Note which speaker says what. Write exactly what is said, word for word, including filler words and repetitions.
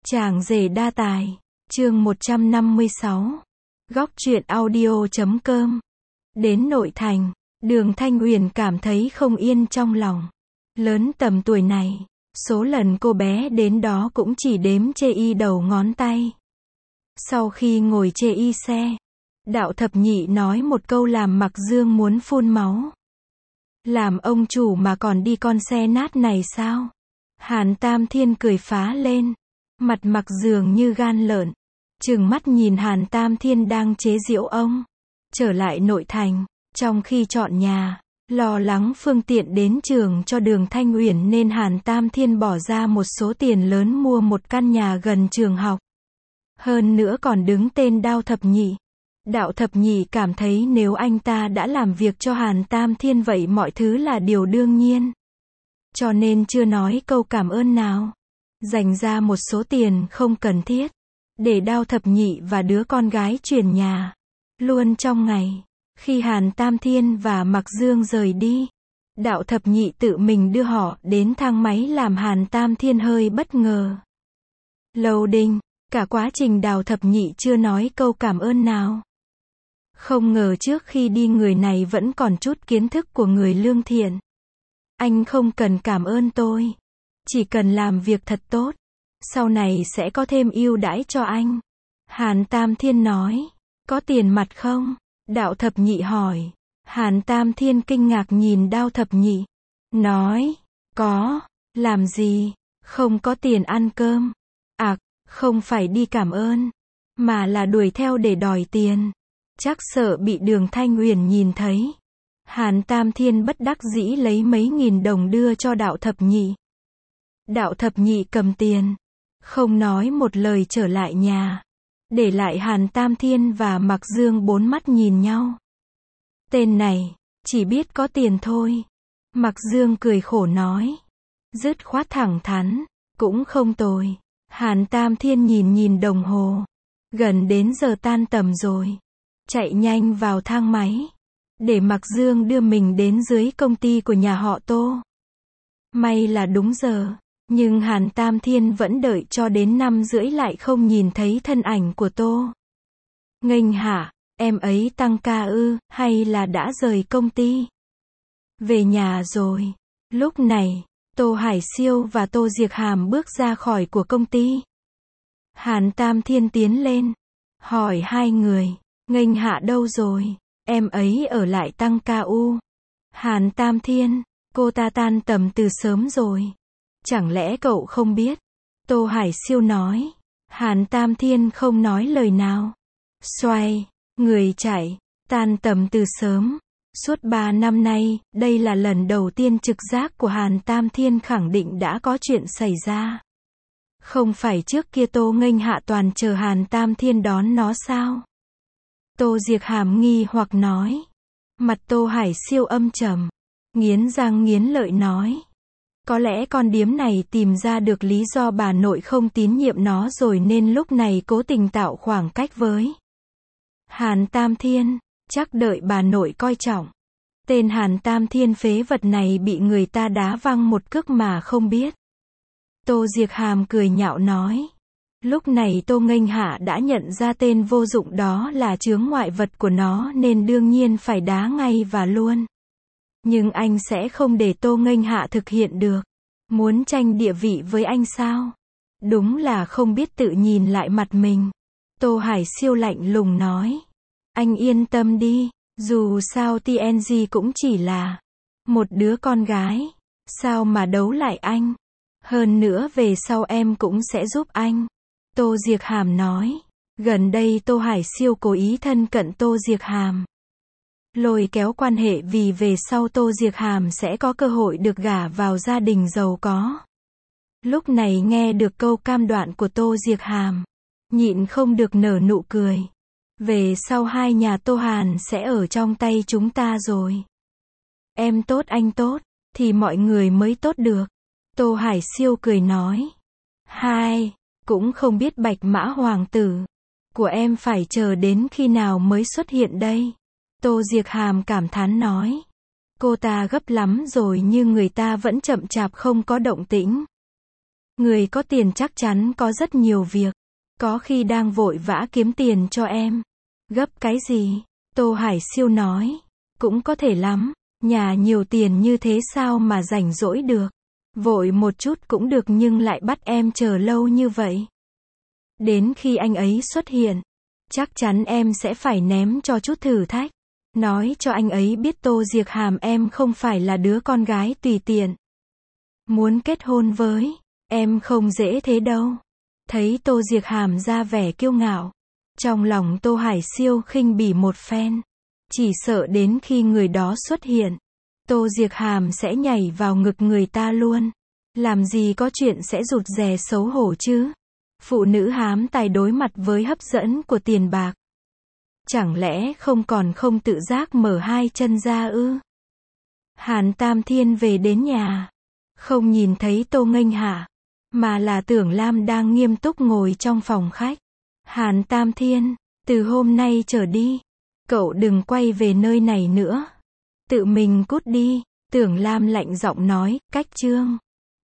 Speaker 1: Chàng rể đa tài, chương một trăm năm mươi sáu. Góc truyện audio chấm com. Đến nội thành, Đường Thanh Uyển cảm thấy không yên trong lòng. Lớn tầm tuổi này, số lần cô bé đến đó cũng chỉ đếm chê y đầu ngón tay. Sau khi ngồi chê y xe, Đạo Thập Nhị nói một câu làm Mặc Dương muốn phun máu. Làm ông chủ mà còn đi con xe nát này sao? Hàn Tam Thiên cười phá lên. Mặt Mặc dường như gan lợn, trừng mắt nhìn Hàn Tam Thiên đang chế giễu ông. Trở lại nội thành, trong khi chọn nhà, lo lắng phương tiện đến trường cho Đường Thanh Uyển nên Hàn Tam Thiên bỏ ra một số tiền lớn mua một căn nhà gần trường học. Hơn nữa còn đứng tên Đao Thập Nhị. Đạo Thập Nhị cảm thấy nếu anh ta đã làm việc cho Hàn Tam Thiên vậy mọi thứ là điều đương nhiên. Cho nên chưa nói câu cảm ơn nào. Dành ra một số tiền không cần thiết, để Đao Thập Nhị và đứa con gái chuyển nhà. Luôn trong ngày, khi Hàn Tam Thiên và Mặc Dương rời đi, Đạo Thập Nhị tự mình đưa họ đến thang máy làm Hàn Tam Thiên hơi bất ngờ. Lầu Đình, cả quá trình Đào Thập Nhị chưa nói câu cảm ơn nào. Không ngờ trước khi đi người này vẫn còn chút kiến thức của người lương thiện. Anh không cần cảm ơn tôi. Chỉ cần làm việc thật tốt, sau này sẽ có thêm ưu đãi cho anh. Hàn Tam Thiên nói, có tiền mặt không? Đạo Thập Nhị hỏi. Hàn Tam Thiên kinh ngạc nhìn Đao Thập Nhị. Nói, có, làm gì? Không có tiền ăn cơm. À, không phải đi cảm ơn, mà là đuổi theo để đòi tiền. Chắc sợ bị Đường Thanh Uyển nhìn thấy. Hàn Tam Thiên bất đắc dĩ lấy mấy nghìn đồng đưa cho Đạo Thập Nhị. Đạo Thập Nhị cầm tiền, không nói một lời trở lại nhà, để lại Hàn Tam Thiên và Mặc Dương bốn mắt nhìn nhau. Tên này, chỉ biết có tiền thôi. Mặc Dương cười khổ nói. Dứt khoát thẳng thắn, cũng không tồi. Hàn Tam Thiên nhìn nhìn đồng hồ. Gần đến giờ tan tầm rồi. Chạy nhanh vào thang máy, để Mặc Dương đưa mình đến dưới công ty của nhà họ Tô. May là đúng giờ. Nhưng Hàn Tam Thiên vẫn đợi cho đến năm rưỡi lại không nhìn thấy thân ảnh của Tô. Nghênh hả, em ấy tăng ca ư, hay là đã rời công ty? Về nhà rồi. Lúc này, Tô Hải Siêu và Tô Diệc Hàm bước ra khỏi của công ty. Hàn Tam Thiên tiến lên, hỏi hai người, nghênh hạ đâu rồi? Em ấy ở lại tăng ca u. Hàn Tam Thiên, cô ta tan tầm từ sớm rồi. Chẳng lẽ cậu không biết? Tô Hải Siêu nói. Hàn Tam Thiên không nói lời nào. Xoay, người chạy, tan tầm từ sớm. Suốt ba năm nay, đây là lần đầu tiên trực giác của Hàn Tam Thiên khẳng định đã có chuyện xảy ra. Không phải trước kia Tô Nghênh Hạ toàn chờ Hàn Tam Thiên đón nó sao? Tô Diệc Hàm nghi hoặc nói. Mặt Tô Hải Siêu âm trầm, nghiến răng nghiến lợi nói. Có lẽ con điếm này tìm ra được lý do bà nội không tín nhiệm nó rồi nên lúc này cố tình tạo khoảng cách với Hàn Tam Thiên, chắc đợi bà nội coi trọng. Tên Hàn Tam Thiên phế vật này bị người ta đá văng một cước mà không biết. Tô Diệc Hàm cười nhạo nói. Lúc này Tô Nghênh Hạ đã nhận ra tên vô dụng đó là chướng ngoại vật của nó nên đương nhiên phải đá ngay và luôn. Nhưng anh sẽ không để Tô Nghênh Hạ thực hiện được. Muốn tranh địa vị với anh sao? Đúng là không biết tự nhìn lại mặt mình. Tô Hải Siêu lạnh lùng nói. Anh yên tâm đi, dù sao tê en giê cũng chỉ là một đứa con gái. Sao mà đấu lại anh? Hơn nữa về sau em cũng sẽ giúp anh. Tô Diệc Hàm nói. Gần đây Tô Hải Siêu cố ý thân cận Tô Diệc Hàm, lôi kéo quan hệ vì về sau Tô Diệc Hàm sẽ có cơ hội được gả vào gia đình giàu có. Lúc này nghe được câu cam đoan của Tô Diệc Hàm, nhịn không được nở nụ cười. Về sau hai nhà Tô Hàn sẽ ở trong tay chúng ta rồi. Em tốt anh tốt, thì mọi người mới tốt được. Tô Hải Siêu cười nói. Hai, cũng không biết Bạch Mã Hoàng tử của em phải chờ đến khi nào mới xuất hiện đây. Tô Diệc Hàm cảm thán nói. Cô ta gấp lắm rồi nhưng người ta vẫn chậm chạp không có động tĩnh. Người có tiền chắc chắn có rất nhiều việc. Có khi đang vội vã kiếm tiền cho em. Gấp cái gì? Tô Hải Siêu nói. Cũng có thể lắm. Nhà nhiều tiền như thế sao mà rảnh rỗi được. Vội một chút cũng được nhưng lại bắt em chờ lâu như vậy. Đến khi anh ấy xuất hiện, chắc chắn em sẽ phải ném cho chút thử thách. Nói cho anh ấy biết Tô Diệc Hàm em không phải là đứa con gái tùy tiện. Muốn kết hôn với em không dễ thế đâu. Thấy Tô Diệc Hàm ra vẻ kiêu ngạo. Trong lòng Tô Hải Siêu khinh bỉ một phen. Chỉ sợ đến khi người đó xuất hiện, Tô Diệc Hàm sẽ nhảy vào ngực người ta luôn. Làm gì có chuyện sẽ rụt rè xấu hổ chứ. Phụ nữ hám tài đối mặt với hấp dẫn của tiền bạc. Chẳng lẽ không còn không tự giác mở hai chân ra ư? Hàn Tam Thiên về đến nhà. Không nhìn thấy Tô Nghênh hả? Mà là Tưởng Lam đang nghiêm túc ngồi trong phòng khách. Hàn Tam Thiên, từ hôm nay trở đi, cậu đừng quay về nơi này nữa. Tự mình cút đi. Tưởng Lam lạnh giọng nói, cách chương.